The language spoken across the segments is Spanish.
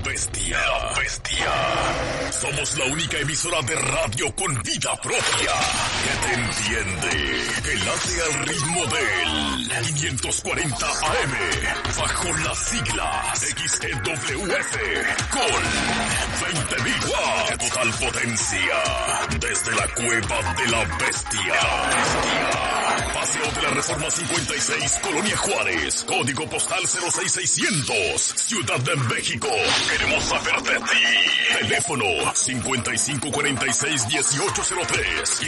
bestia. La bestia. Somos la única emisora de radio con vida propia que te entiende, que late al ritmo del 540 AM, bajo las siglas XEWF, con 20.000 watts de total potencia, desde la cueva de la bestia. Paseo de la Reforma 56, Colonia Juárez, código postal 06600, Ciudad de México. Queremos saber de ti. Teléfono 5546-1803 y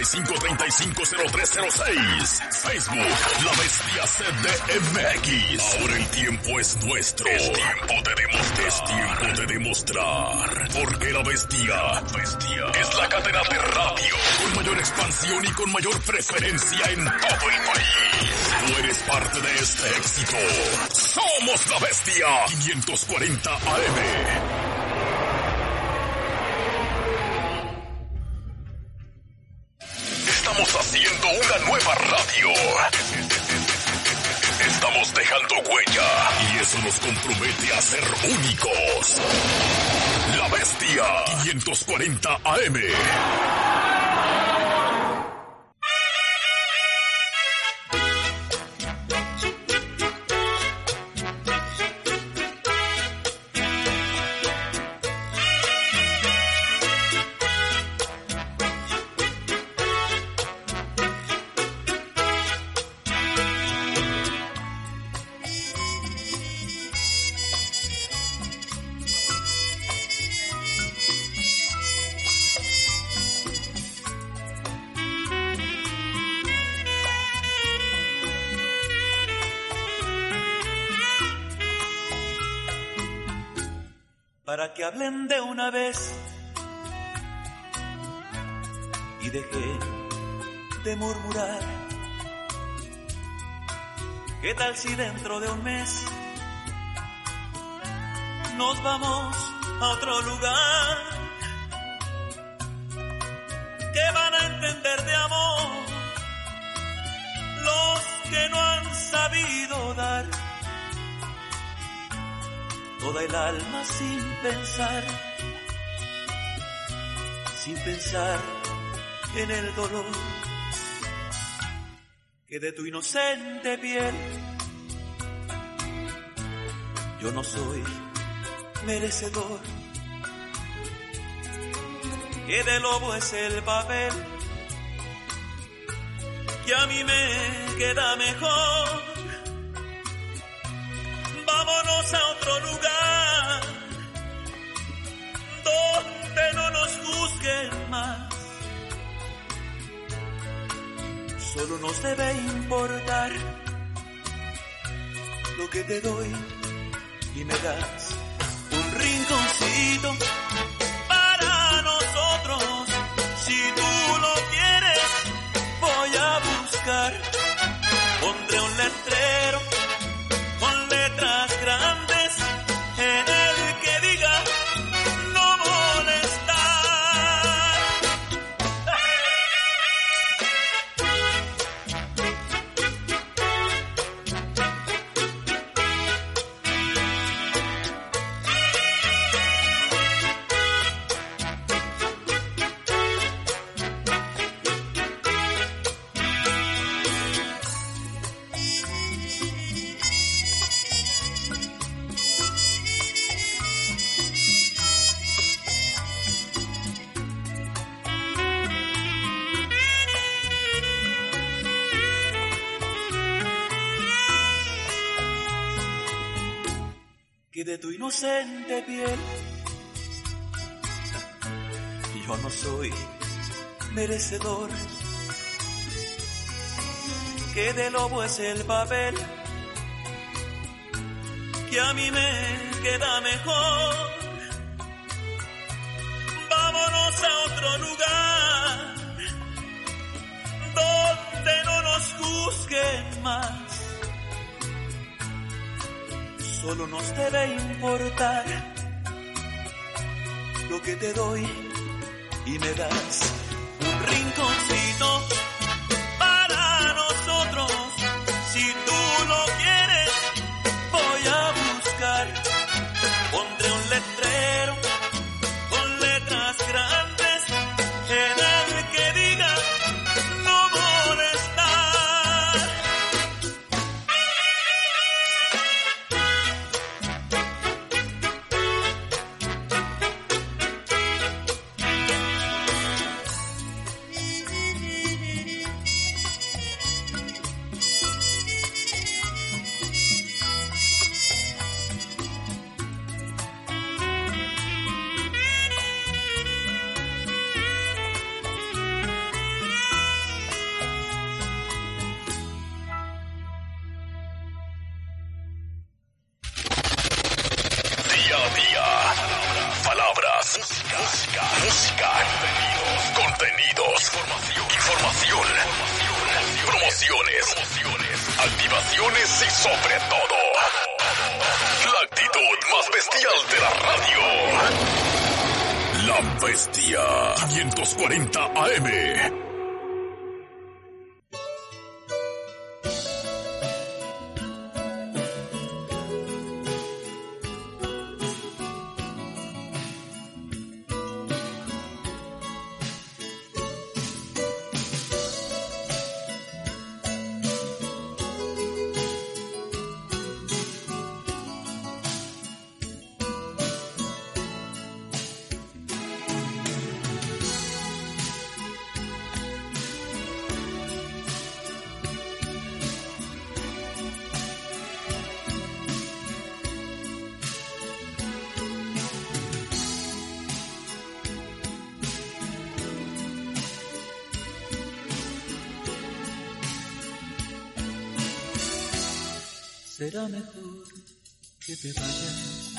5535-0306. Facebook, La Bestia CDMX. Ahora el tiempo es nuestro. Es tiempo de demostrar. Porque La Bestia es la cadena de radio con mayor expansión y con mayor preferencia en todo el país. Tú eres parte de este éxito. Somos La Bestia 540 AM. Estamos haciendo una nueva radio. Estamos dejando huella y eso nos compromete a ser únicos. La Bestia 540 AM. Para que hablen de una vez y dejen de murmurar. ¿Qué tal si dentro de un mes nos vamos a otro lugar? ¿Qué van a entender de amor los que no han sabido dar? Toda el alma sin pensar en el dolor que de tu inocente piel yo no soy merecedor, que de lobo es el papel que a mí me queda mejor. Vámonos a otro lugar donde no nos juzguen más. Solo nos debe importar lo que te doy y me das un rinconcito para nosotros. Si tú lo quieres, voy a buscar. Pondré un letrero con letras grandes en el que diga no molestar. Que de tu inocente piel yo no soy merecedor, que de lobo es el papel que a mí me queda mejor. Vámonos a otro lugar donde no nos juzguen más. Solo nos debe importar lo que te doy y me das un rinconcito para nosotros. Si tú lo quieres, voy a buscar. Pondré un letrero contenidos, información, promociones, activaciones y sobre todo, la actitud más bestial de la radio. La Bestia 540 AM. Será mejor que te vayas.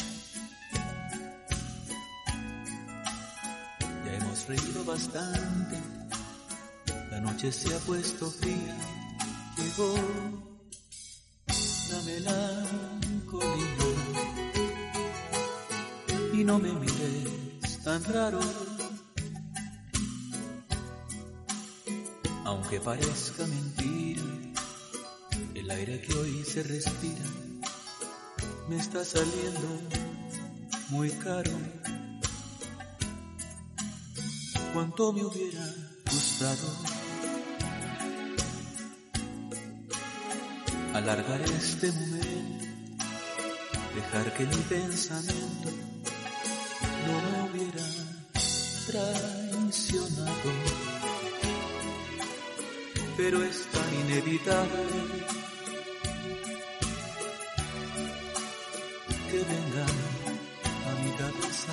Ya hemos reído bastante, la noche se ha puesto fría. Llegó la melancolía y no me mires tan raro, aunque parezca mentira. El aire que hoy se respira me está saliendo muy caro. Cuánto me hubiera gustado alargar este momento, dejar que mi pensamiento no me hubiera traicionado, pero es tan inevitable que vengan a mi cabeza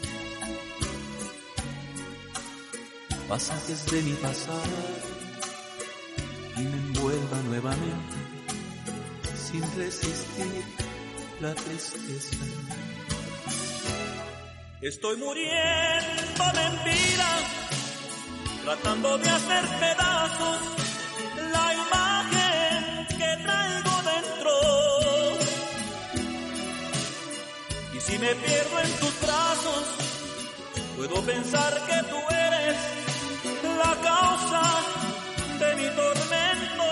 pasajes de mi pasado y me envuelva nuevamente sin resistir la tristeza. Estoy muriéndome en vida, tratando de hacer pedazos la imagen que traigo dentro. Si me pierdo en tus brazos, puedo pensar que tú eres la causa de mi tormento.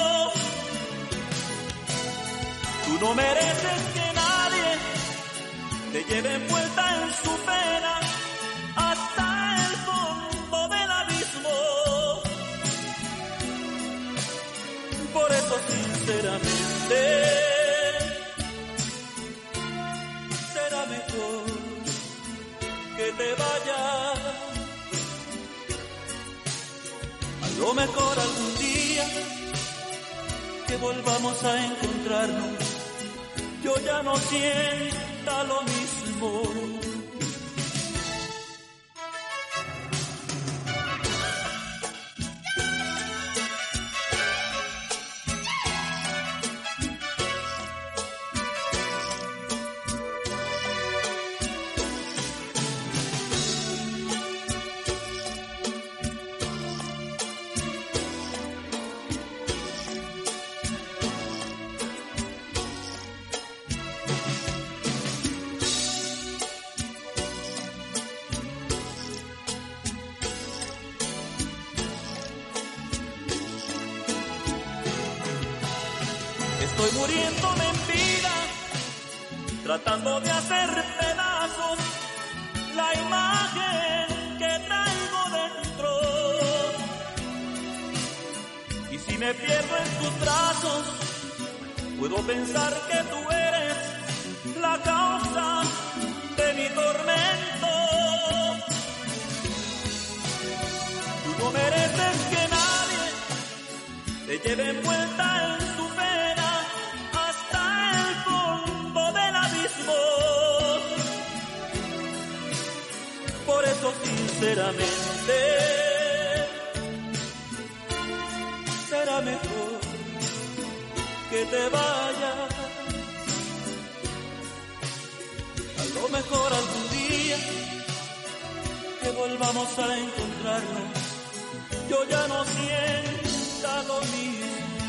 Tú no mereces que nadie te lleve envuelta en su pena hasta el fondo del abismo. Por eso, sinceramente, mejor que te vayas. A lo mejor algún día que volvamos a encontrarnos, yo ya no sienta lo mismo. Estoy muriéndome en vida, tratando de hacer pedazos la imagen que traigo dentro. Y si me pierdo en tus brazos, puedo pensar que tú eres la causa de mi tormento. Tú no mereces que nadie te lleve envuelta en su pena hasta el fondo del abismo. Por eso, sinceramente, será mejor que te vayas. A lo mejor algún día volvamos a encontrarnos, yo ya no sienta lo mismo.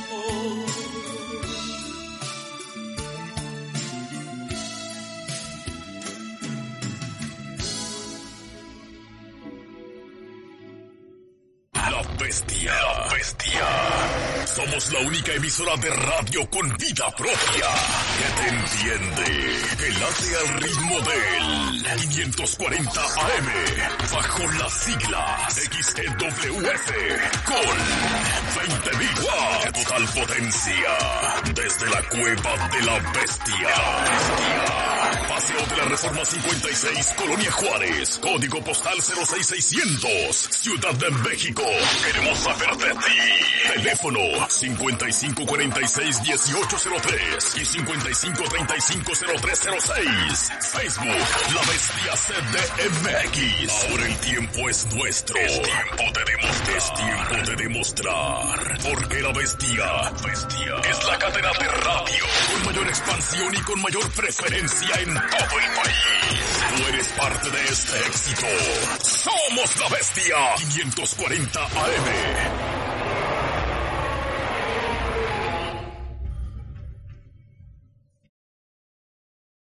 La Bestia. Somos la única emisora de radio con vida propia que te entiende, que late al ritmo del 540 AM, bajo las siglas XEWF, con 20.000 watts de total potencia, desde la cueva de la Bestia. Paseo de la Reforma 56, Colonia Juárez, código postal 06600, Ciudad de México. Queremos saber de ti. Teléfono 5546-1803 y 5535-0306. Facebook, La Bestia CDMX. Ahora el tiempo es nuestro. Es tiempo de demostrar. Porque La Bestia es la cadena de radio con mayor expansión y con mayor preferencia en todo el país. Tú eres parte de este éxito. Somos La Bestia 540 AM.